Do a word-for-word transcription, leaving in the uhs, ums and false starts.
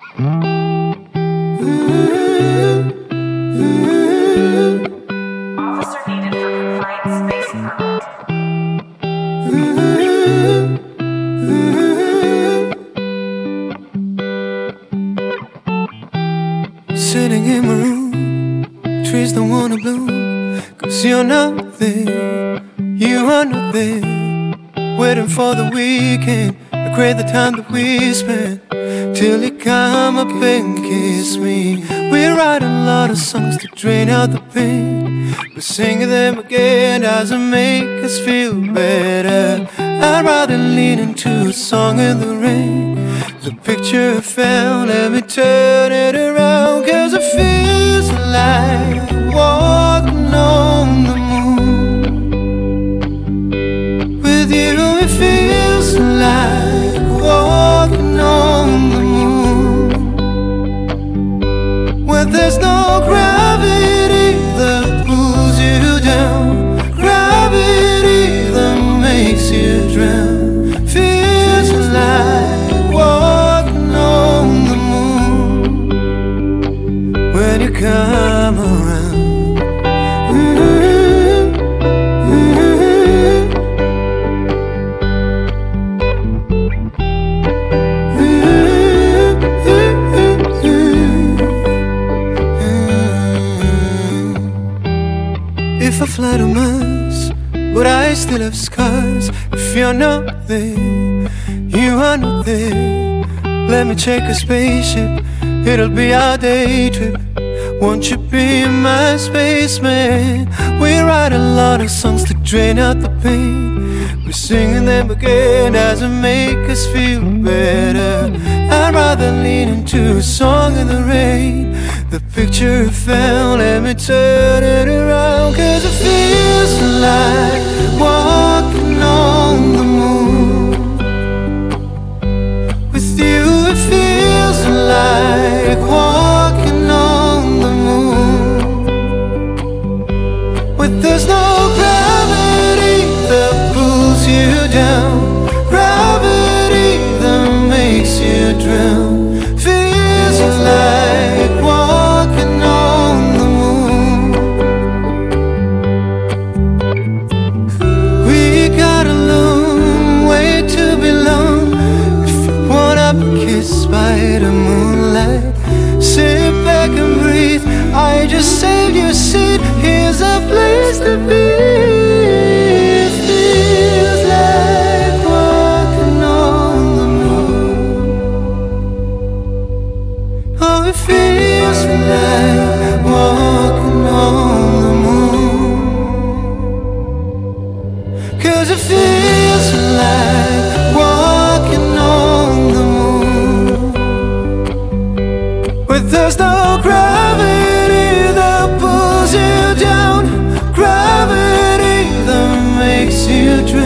Officer needed for confined space permit. Sitting in my room, trees don't wanna bloom, 'cause you're not there, you are not there. Waiting for the weekend, I crave the time that we spend, till you come up and kiss me. We write a lot of songs to drain out the pain, but singing them again doesn't make us feel better. I'd rather lean into a song in the rain. The picture I found, let me turn it around, 'cause it feels like walking on the moon. With you it feels like walking on the moon, where there's no gravity that pulls you down, gravity that makes you drown. Feels like walking on the moon when you come around. Mm-hmm. If I fly to Mars, but I still have scars. If you're not there, you are not there. Let me check a spaceship, it'll be our day trip. Won't you be my spaceman? We write a lot of songs to drain out the pain, we're singing them again doesn't make us feel better. I'd rather lean into a song in the rain. The picture I found, let me turn it around, 'cause it feels like walking on the moon. With you it feels like walking on the moon, where there's no gravity that pulls you down, gravity that makes you drown. Feels like walking on the moon. We got a long way to belong. If you wanna be kissed by the moonlight, sit back and breathe, I just saved your seat, here's a place to be. It feels like walking on the moon. Oh, it feels like walking on the moon, 'cause it feels like walking on the moon, where there's no gravity that pulls you down, gravity that makes you drown.